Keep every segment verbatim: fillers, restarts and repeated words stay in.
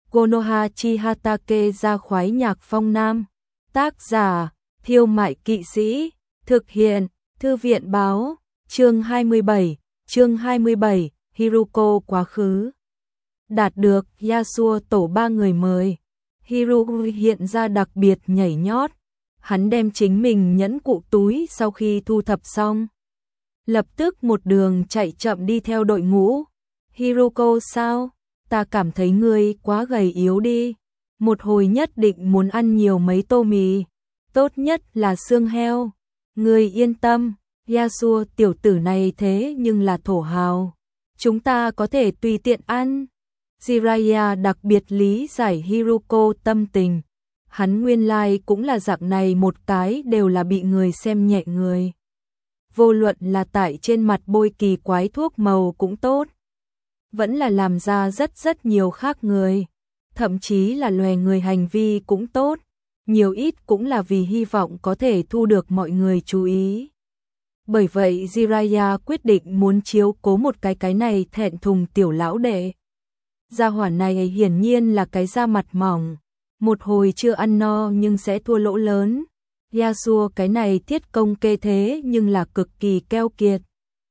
Konoha Chihatake ra khoái nhạc phong nam. Tác giả, Thiêu Mại Kỵ Sĩ. Thực hiện, Thư viện báo. Chương hai mươi bảy, chương hai mươi bảy, Hiruko quá khứ. Đạt được Yasuo tổ ba người mời. Hiruko hiện ra đặc biệt nhảy nhót. Hắn đem chính mình nhẫn cụ túi sau khi thu thập xong. Lập tức một đường chạy chậm đi theo đội ngũ. Hiruko sao? Ta cảm thấy ngươi quá gầy yếu đi. Một hồi nhất định muốn ăn nhiều mấy tô mì. Tốt nhất là xương heo. Ngươi yên tâm, Yasuo tiểu tử này thế nhưng là thổ hào. Chúng ta có thể tùy tiện ăn. Jiraiya đặc biệt lý giải Hiruko tâm tình. Hắn nguyên lai cũng là dạng này, một cái đều là bị người xem nhẹ người. Vô luận là tại trên mặt bôi kỳ quái thuốc màu cũng tốt, vẫn là làm ra rất rất nhiều khác người, thậm chí là lòe người hành vi cũng tốt, nhiều ít cũng là vì hy vọng có thể thu được mọi người chú ý. Bởi vậy Jiraiya quyết định muốn chiếu cố một cái cái này thẹn thùng tiểu lão đệ. Gia hỏa này hiển nhiên là cái da mặt mỏng, một hồi chưa ăn no nhưng sẽ thua lỗ lớn. Yasuo cái này thiết công kê thế nhưng là cực kỳ keo kiệt.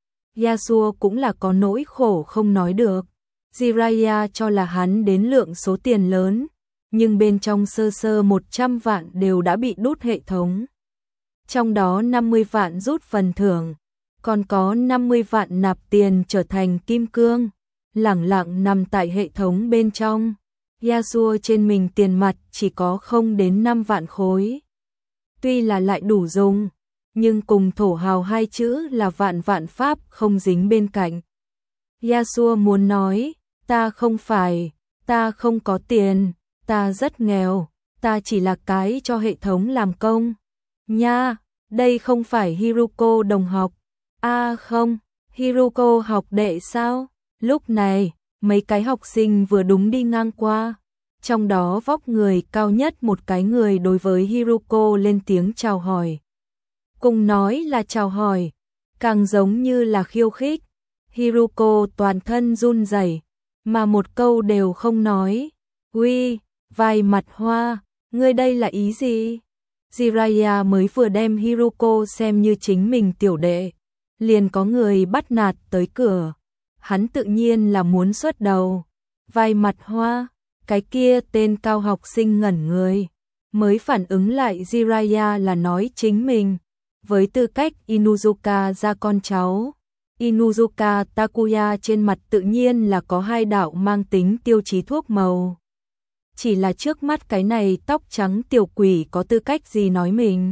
Yasuo cũng là có nỗi khổ không nói được. Jiraiya cho là hắn đến lượng số tiền lớn, nhưng bên trong sơ sơ một trăm vạn đều đã bị đút hệ thống. Trong đó năm mươi vạn rút phần thưởng, còn có năm mươi vạn nạp tiền trở thành kim cương, lẳng lặng nằm tại hệ thống bên trong. Yasuo trên mình tiền mặt chỉ có không đến năm vạn khối. Tuy là lại đủ dùng, nhưng cùng thổ hào hai chữ là vạn vạn pháp không dính bên cạnh. Yasuo muốn nói, ta không phải, ta không có tiền, ta rất nghèo, ta chỉ là cái cho hệ thống làm công. Nha, đây không phải Hiruko đồng học. À không, Hiruko học đệ sao? Lúc này, mấy cái học sinh vừa đúng đi ngang qua. Trong đó vóc người cao nhất một cái người đối với Hiruko lên tiếng chào hỏi. Cùng nói là chào hỏi, càng giống như là khiêu khích. Hiruko toàn thân run rẩy, mà một câu đều không nói. Uy, vai mặt hoa, ngươi đây là ý gì? Jiraiya mới vừa đem Hiruko xem như chính mình tiểu đệ, liền có người bắt nạt tới cửa. Hắn tự nhiên là muốn xuất đầu. Vai mặt hoa, cái kia tên cao học sinh ngẩn người, mới phản ứng lại Jiraiya là nói chính mình. Với tư cách Inuzuka ra con cháu, Inuzuka Takuya trên mặt tự nhiên là có hai đạo mang tính tiêu chí thuốc màu. Chỉ là trước mắt cái này tóc trắng tiểu quỷ có tư cách gì nói mình.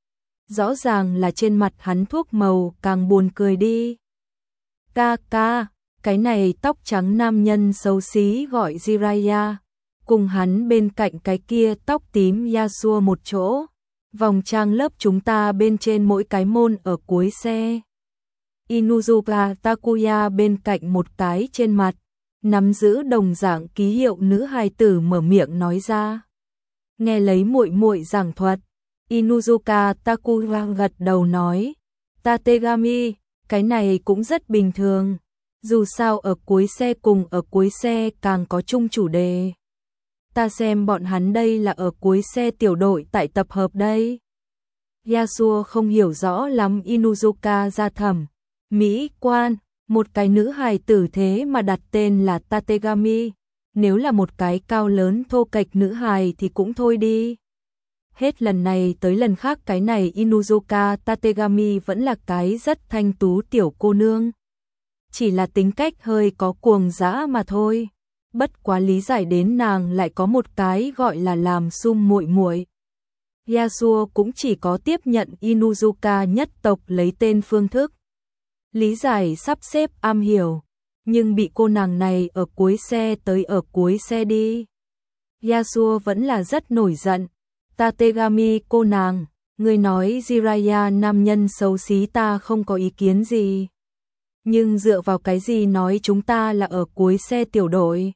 Rõ ràng là trên mặt hắn thuốc màu càng buồn cười đi. Ca ca, cái này tóc trắng nam nhân xấu xí gọi Jiraiya, cùng hắn bên cạnh cái kia tóc tím Yasuo một chỗ. Vòng trang lớp chúng ta bên trên mỗi cái môn ở cuối xe. Inuzuka Takuya bên cạnh một cái trên mặt, nắm giữ đồng dạng ký hiệu nữ hài tử mở miệng nói ra. Nghe lấy muội muội giảng thuật, Inuzuka Takuya gật đầu nói, Tategami, cái này cũng rất bình thường. Dù sao ở cuối xe cùng ở cuối xe càng có chung chủ đề. Ta xem bọn hắn đây là ở cuối xe tiểu đội tại tập hợp đây. Yasuo không hiểu rõ lắm Inuzuka ra thẩm. Mỹ quan, một cái nữ hài tử thế mà đặt tên là Tategami. Nếu là một cái cao lớn thô kệch nữ hài thì cũng thôi đi. Hết lần này tới lần khác cái này Inuzuka Tategami vẫn là cái rất thanh tú tiểu cô nương. Chỉ là tính cách hơi có cuồng dã mà thôi. Bất quá lý giải đến nàng lại có một cái gọi là làm sum muội muội. Yasuo cũng chỉ có tiếp nhận Inuzuka nhất tộc lấy tên phương thức. Lý giải sắp xếp am hiểu, nhưng bị cô nàng này ở cuối xe tới ở cuối xe đi. Yasuo vẫn là rất nổi giận. Tategami cô nàng, người nói Jiraiya nam nhân xấu xí ta không có ý kiến gì. Nhưng dựa vào cái gì nói chúng ta là ở cuối xe tiểu đội?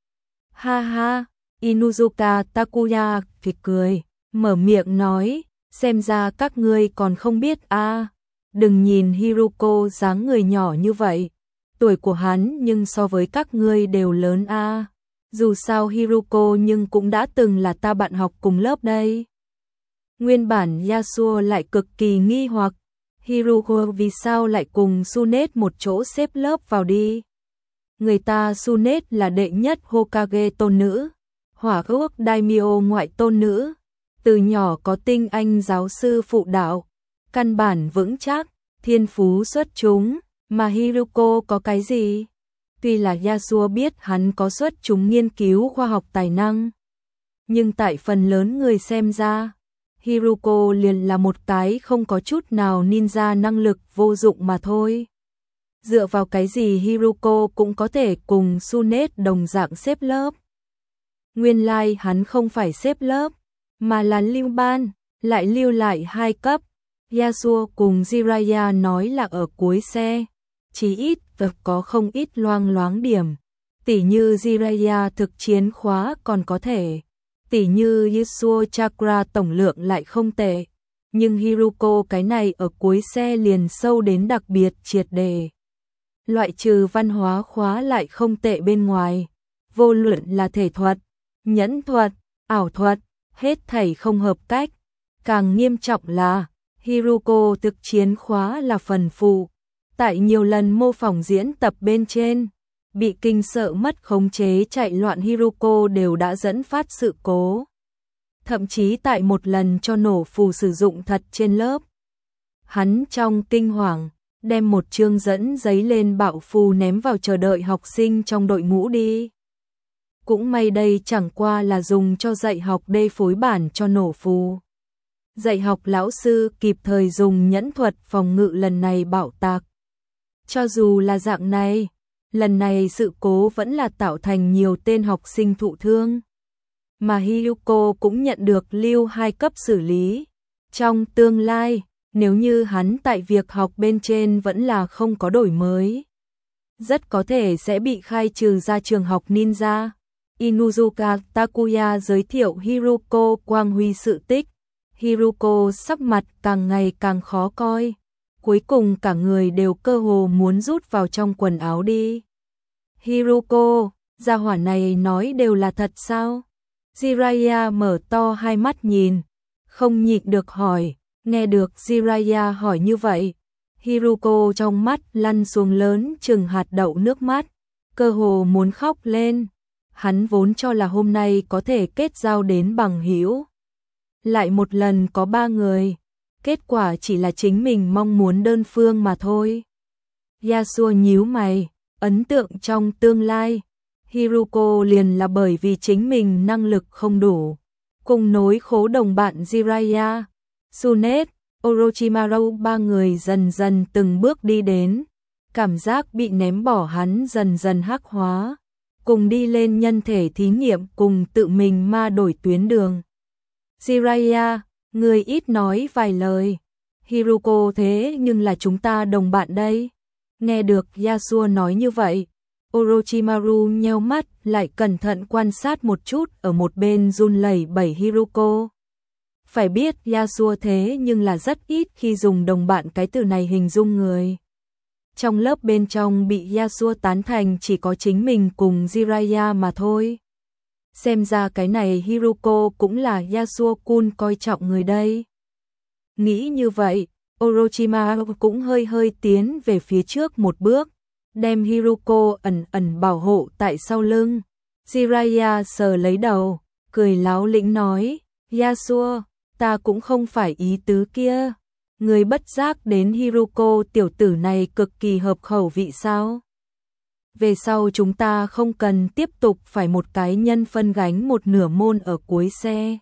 Ha ha, Inuzuka Takuya phịch cười, mở miệng nói, xem ra các ngươi còn không biết a. À. Đừng nhìn Hiruko dáng người nhỏ như vậy, tuổi của hắn nhưng so với các ngươi đều lớn a. À. Dù sao Hiruko nhưng cũng đã từng là ta bạn học cùng lớp đây. Nguyên bản Yasuo lại cực kỳ nghi hoặc, Hiruko vì sao lại cùng Tsunade một chỗ xếp lớp vào đi. Người ta Tsunade là đệ nhất Hokage tôn nữ, hỏa quốc daimyo ngoại tôn nữ, từ nhỏ có tinh anh giáo sư phụ đạo, căn bản vững chắc, thiên phú xuất chúng, mà Hiruko có cái gì? Tuy là Yasuo biết hắn có xuất chúng nghiên cứu khoa học tài năng, nhưng tại phần lớn người xem ra, Hiruko liền là một cái không có chút nào ninja năng lực vô dụng mà thôi. Dựa vào cái gì Hiruko cũng có thể cùng Tsunade đồng dạng xếp lớp. Nguyên lai like hắn không phải xếp lớp, mà là lưu ban, lại lưu lại hai cấp. Yasuo cùng Jiraiya nói là ở cuối xe, chí ít tập có không ít loang loáng điểm. Tỉ như Jiraiya thực chiến khóa còn có thể, tỉ như Yasuo Chakra tổng lượng lại không tệ, nhưng Hiruko cái này ở cuối xe liền sâu đến đặc biệt triệt đề. Loại trừ văn hóa khóa lại không tệ bên ngoài, vô luận là thể thuật, nhẫn thuật, ảo thuật, hết thảy không hợp cách. Càng nghiêm trọng là, Hiruko thực chiến khóa là phần phụ, tại nhiều lần mô phỏng diễn tập bên trên, bị kinh sợ mất khống chế chạy loạn Hiruko đều đã dẫn phát sự cố. Thậm chí tại một lần cho nổ phù sử dụng thật trên lớp, hắn trong kinh hoàng, đem một chương dẫn giấy lên bạo phù ném vào chờ đợi học sinh trong đội ngũ đi. Cũng may đây chẳng qua là dùng cho dạy học đê phối bản cho nổ phù. Dạy học lão sư kịp thời dùng nhẫn thuật phòng ngự lần này bạo tạc. Cho dù là dạng này, lần này sự cố vẫn là tạo thành nhiều tên học sinh thụ thương. Mà Hiruko cũng nhận được lưu hai cấp xử lý. Trong tương lai, nếu như hắn tại việc học bên trên vẫn là không có đổi mới, rất có thể sẽ bị khai trừ ra trường học ninja. Inuzuka Takuya giới thiệu Hiruko quang huy sự tích. Hiruko sắc mặt càng ngày càng khó coi. Cuối cùng cả người đều cơ hồ muốn rút vào trong quần áo đi. Hiruko, gia hỏa này nói đều là thật sao? Jiraiya mở to hai mắt nhìn, không nhịn được hỏi. Nghe được Jiraiya hỏi như vậy, Hiruko trong mắt lăn xuống lớn chừng hạt đậu nước mắt, cơ hồ muốn khóc lên. Hắn vốn cho là hôm nay có thể kết giao đến bằng hữu, lại một lần có ba người, kết quả chỉ là chính mình mong muốn đơn phương mà thôi. Yasuo nhíu mày, ấn tượng trong tương lai, Hiruko liền là bởi vì chính mình năng lực không đủ, cùng nối khố đồng bạn Jiraiya, Tsunade, Orochimaru ba người dần dần từng bước đi đến, cảm giác bị ném bỏ hắn dần dần hắc hóa, cùng đi lên nhân thể thí nghiệm cùng tự mình ma đổi tuyến đường. Jiraiya, người ít nói vài lời. Hiruko thế nhưng là chúng ta đồng bạn đây. Nghe được Yasuo nói như vậy, Orochimaru nheo mắt lại cẩn thận quan sát một chút ở một bên run lẩy bẩy Hiruko. Phải biết Yasuo thế nhưng là rất ít khi dùng đồng bạn cái từ này hình dung người. Trong lớp bên trong bị Yasuo tán thành chỉ có chính mình cùng Jiraiya mà thôi. Xem ra cái này Hiruko cũng là Yasuo-kun coi trọng người đây. Nghĩ như vậy, Orochimaru cũng hơi hơi tiến về phía trước một bước, đem Hiruko ẩn ẩn bảo hộ tại sau lưng. Jiraiya sờ lấy đầu, cười láo lĩnh nói, Yasuo, ta cũng không phải ý tứ kia. Người bất giác đến Hiruko tiểu tử này cực kỳ hợp khẩu vị sao? Về sau chúng ta không cần tiếp tục phải một cái nhân phân gánh một nửa môn ở cuối xe.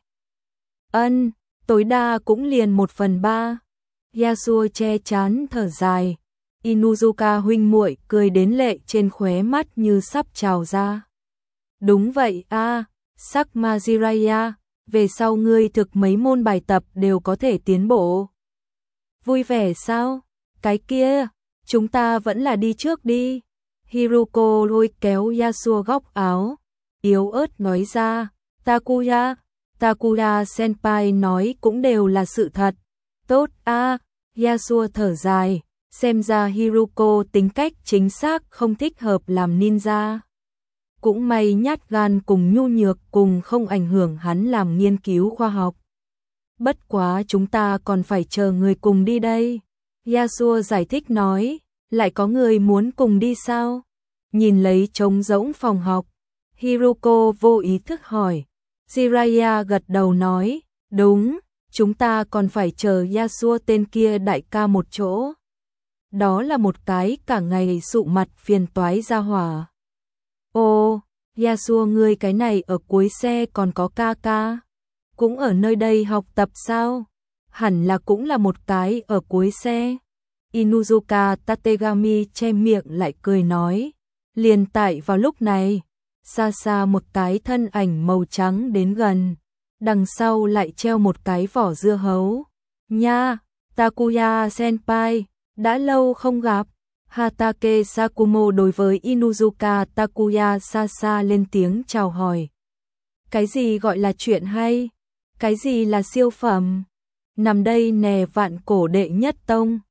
Ân, tối đa cũng liền một phần ba. Yasuo che chán thở dài. Inuzuka huynh muội cười đến lệ trên khóe mắt như sắp trào ra. Đúng vậy a, à, Sakuma Jiraiya, về sau ngươi thực mấy môn bài tập đều có thể tiến bộ. Vui vẻ sao? Cái kia, chúng ta vẫn là đi trước đi. Hiruko lôi kéo Yasuo góc áo, yếu ớt nói ra, Takuya, Takuya senpai nói cũng đều là sự thật. Tốt a, à, Yasuo thở dài, xem ra Hiruko tính cách chính xác không thích hợp làm ninja. cũng may nhát gan cùng nhu nhược cùng không ảnh hưởng hắn làm nghiên cứu khoa học. Bất quá chúng ta còn phải chờ người cùng đi đây. Yasuo giải thích nói, lại có người muốn cùng đi sao? Nhìn lấy trống rỗng phòng học, Hiruko vô ý thức hỏi. Jiraiya gật đầu nói, đúng, chúng ta còn phải chờ Yasuo tên kia đại ca một chỗ. Đó là một cái cả ngày sụ mặt phiền toái ra hỏa. Ô, Yasuo ngươi cái này ở cuối xe còn có ca ca, cũng ở nơi đây học tập sao? Hẳn là cũng là một cái ở cuối xe. Inuzuka Tategami che miệng lại cười nói. Liền tại vào lúc này, xa xa một cái thân ảnh màu trắng đến gần, đằng sau lại treo một cái vỏ dưa hấu. Nha, Takuya senpai, đã lâu không gặp. Hatake Sakumo đối với Inuzuka Takuya xa xa lên tiếng chào hỏi. Cái gì gọi là chuyện hay? Cái gì là siêu phẩm? Nằm đây nè vạn cổ đệ nhất tông.